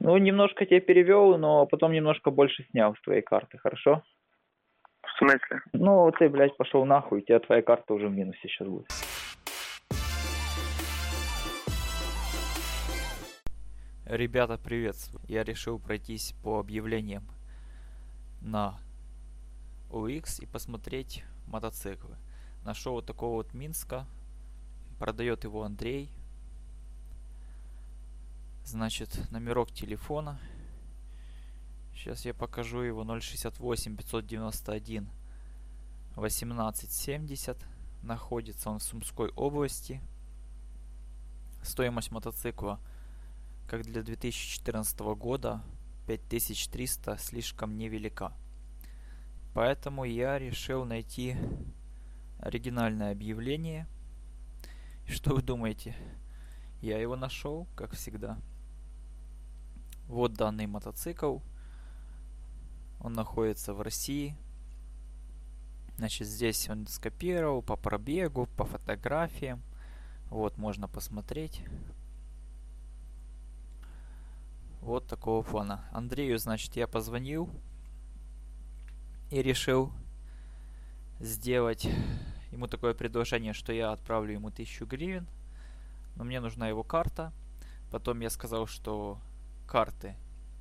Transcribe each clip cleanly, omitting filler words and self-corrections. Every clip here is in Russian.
Ну, немножко тебе перевел, но потом немножко больше снял с твоей карты, хорошо? В смысле? Ну, ты, блядь, пошел нахуй, у тебя твоя карта уже в минусе сейчас будет. Ребята, приветствую. Я решил пройтись по объявлениям на OLX и посмотреть мотоциклы. Нашел вот такого вот Минска. Продает его Андрей. Значит, номерок телефона. Сейчас я покажу его. 068 591 1870. Находится он в Сумской области. Стоимость мотоцикла, как для 2014 года, 5300 слишком невелика. Поэтому я решил найти оригинальное объявление. И что вы думаете? Я его нашел, как всегда. Вот данный мотоцикл. Он находится в России. Значит, здесь он скопировал по пробегу, по фотографиям. Вот, можно посмотреть. Вот такого плана. Андрею, значит, я позвонил и решил сделать ему такое предложение, что я отправлю ему 1000 гривен, но мне нужна его карта. Потом я сказал, что карты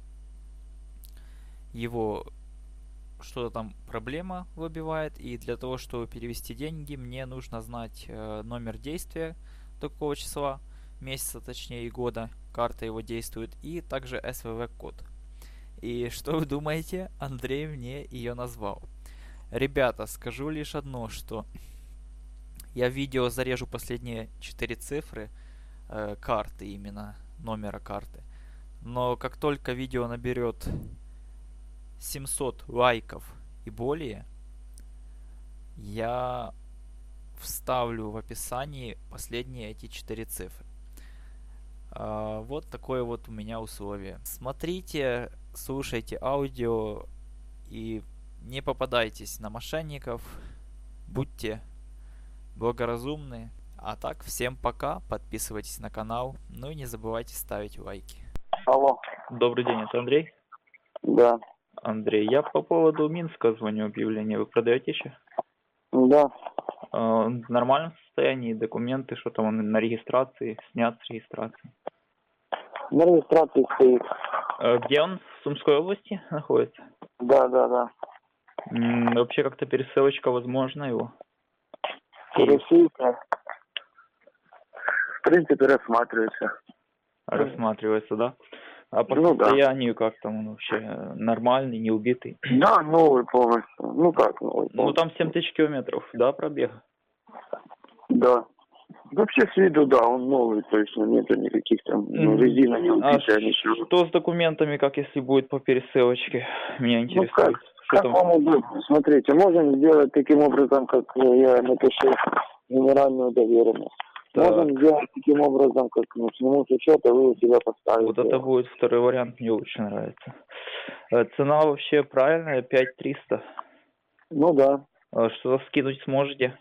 его что-то там проблема выбивает, и для того, чтобы перевести деньги, мне нужно знать номер действия такого числа, месяца точнее и года карта его действует, и также СВВ-код. И что вы думаете? Андрей мне ее назвал. Ребята, скажу лишь одно, что я в видео зарежу последние 4 цифры карты, именно номера карты. Но как только видео наберет 700 лайков и более, я вставлю в описании последние эти 4 цифры. Вот такое вот у меня условие. Смотрите, слушайте аудио и не попадайтесь на мошенников. Будьте благоразумны. А так, всем пока. Подписывайтесь на канал. Ну и не забывайте ставить лайки. Алло. Добрый день, это Андрей? Да. Андрей, я по поводу Минска звоню, объявление. Вы продаете еще? Да. В нормальном состоянии, документы, что там он на регистрации, снят с регистрации. На регистрации стоит. Где он? В Сумской области находится? Да. Вообще как-то пересылочка возможна его? Пересылка. В принципе, рассматривается. Рассматривается, да? А по Ну, состоянию как там он вообще? Нормальный, не убитый? Да, новый полностью. Ну как новый полностью? Ну там 7000 километров, да, пробега? Да. Вообще с виду, да, он новый, то есть нету никаких там, резина не убитая, ничего. Что с документами, как если будет по пересылочке? Меня интересует. Ну как вам удобно? Смотрите, можем сделать таким образом, как я напишу генеральную доверенность. Так. Можем сделать таким образом, как снимут с учета, вы у себя поставите. Вот это будет второй вариант, мне лучше нравится. Цена вообще правильная, 5300. Ну да. Что-то скинуть сможете?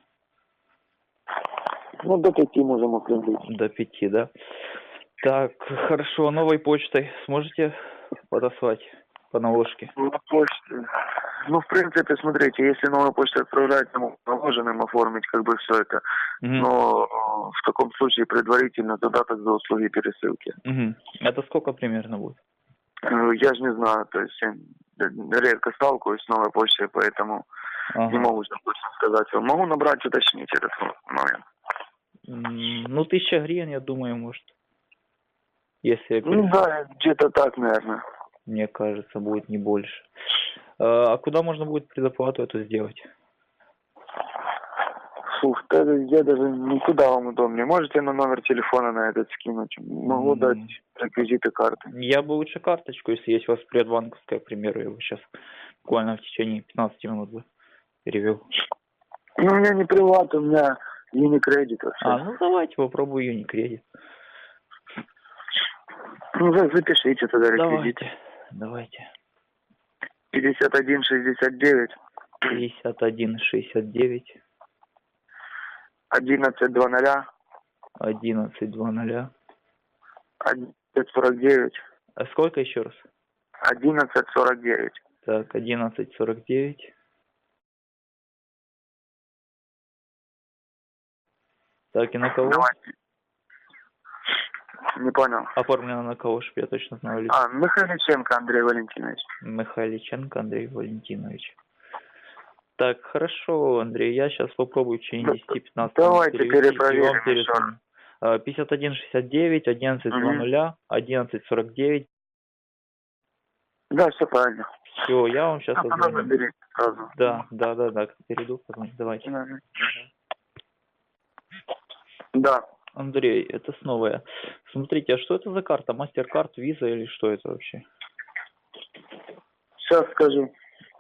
Ну до 5 можем определить. До 5, да? Так, хорошо, новой почтой сможете подослать по наложке? На почте. Ну, в принципе, смотрите, если новую почту отправлять, то положенным оформить как бы все это. Но в таком случае предварительно задаток за услуги пересылки. Это сколько примерно будет? Я же не знаю, то есть я редко сталкиваюсь с новой почтой, поэтому не могу точно сказать. Могу набрать, уточнить этот момент. Ну, 1000 гривен, я думаю, может. Если... Ну да, где-то так, наверное. Мне кажется, будет не больше. А куда можно будет предоплату эту сделать? Слух, я даже никуда вам удобнее. Можете на номер телефона на этот скинуть? Могу дать реквизиты карты. Я бы лучше карточку, если есть у вас предбанковская, к примеру, я бы сейчас буквально в течение 15 минут бы перевел. Ну, у меня не приват, у меня Unicredit. Ну давайте попробую Unicredit. Ну, запишите тогда реквизиты. Давайте. 5169. 5169. 1120. 1120. 1149. А сколько еще раз? 11:49. Так, 11:49. Так, и на кого? Давайте. Не понял. Оформлено на кого, чтобы я точно знал лицо? Михайличенко Андрей Валентинович. Михайличенко Андрей Валентинович. Так, хорошо, Андрей, я сейчас попробую в течение 10-15 Давайте перевести, и перепроверим вам еще перезвоню. 5169, 11:00, 11:49. Да, все правильно. Все, я вам сейчас Потом позвоню. наберите сразу. Да, перейду, позвоню. Давайте. Да. Андрей, это снова я. Смотрите, а что это за карта? Мастеркард, виза или что это вообще? Сейчас скажу.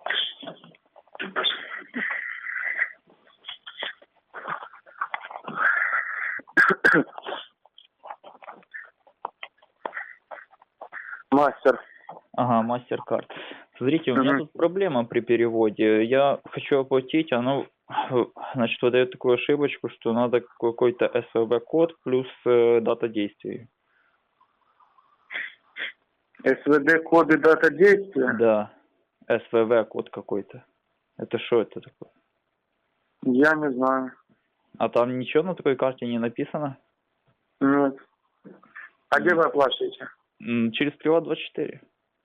Мастер. Ага, мастеркард. Смотрите, у меня тут проблема при переводе. Я хочу оплатить, оно, значит, выдает такую ошибочку, что надо какой-то СВБ-код плюс дата действия. СВД коды дата действия? Да, СВВ-код какой-то. Это что это такое? Я не знаю. А там ничего на такой карте не написано? Нет. А где вы оплачиваете? Через Приват24.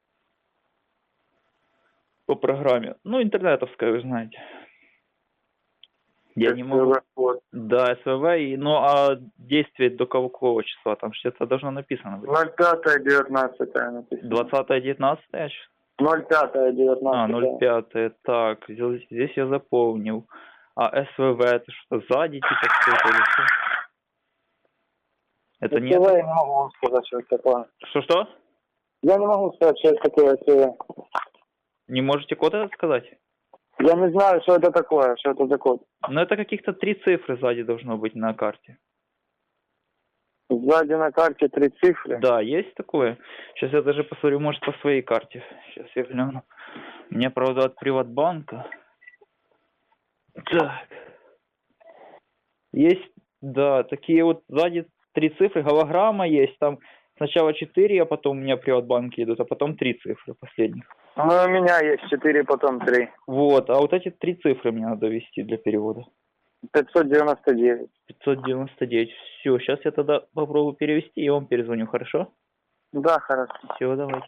По программе. Ну, интернетовская, вы знаете. Я не могу. СВВ-код. Да, СВВ, ну а действие до какого числа? Там что-то должно написано быть. 05-19 написано. 20-19? 05-19. А, 05, так, здесь я запомнил. А СВВ это что, сзади типа что-то или что? Это нет? Я не могу вам сказать, что это такое. Что-что? Я не могу сказать, что это такое СВВ. Не можете код этот сказать? Я не знаю, что это такое, что это за код. Ну это каких-то 3 цифры сзади должно быть на карте. Сзади на карте 3 цифры. Да, есть такое. Сейчас я даже посмотрю, может, по своей карте. Сейчас я гляну. У меня, правда, от Приватбанка. Так. Есть, да, такие вот сзади 3 цифры. Голограмма есть. Там сначала 4, а потом у меня Приватбанки идут, а потом 3 цифры последних. Ну, у меня есть 4, потом 3. Вот, а вот эти 3 цифры мне надо ввести для перевода. 599. 599. Все, сейчас я тогда попробую перевести и вам перезвоню, хорошо? Да, хорошо. Все, давайте.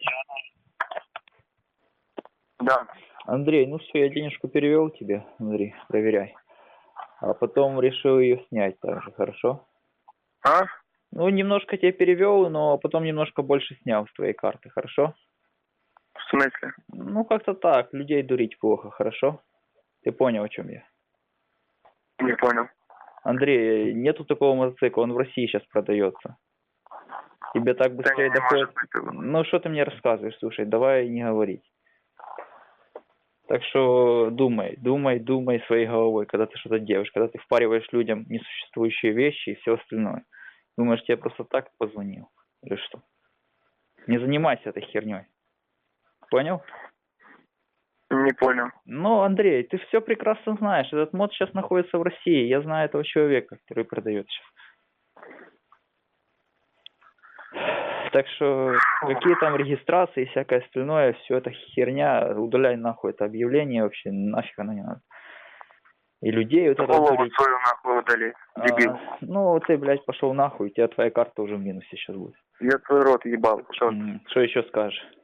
Да. Андрей, ну все, я денежку перевел тебе, Андрей, проверяй. А потом решил ее снять также, хорошо? А? Ну, немножко тебе перевел, но потом немножко больше снял с твоей карты, хорошо? В смысле? Ну, как-то так, людей дурить плохо, хорошо? Ты понял, о чем я? Не понял. Андрей, нету такого мотоцикла, он в России сейчас продается. Тебе так быстрее доходит? Ну, что ты мне рассказываешь, слушай, давай не говорить. Так что думай своей головой, когда ты что-то делаешь, когда ты впариваешь людям несуществующие вещи и все остальное. Думаешь, я просто так позвонил? Или что? Не занимайся этой херней. Понял? Не понял. Ну, Андрей, ты все прекрасно знаешь. Этот мод сейчас находится в России. Я знаю этого человека, который продает сейчас. Так что какие там регистрации и всякое остальное, все это херня, удаляй нахуй это объявление вообще, нафиг оно не надо. И людей вот это дурить. свою нахуй удали, дебил. Ну, ты, блядь, пошел нахуй, у тебя твоя карта уже в минусе сейчас будет. Я твой рот ебал. Что? Что еще скажешь?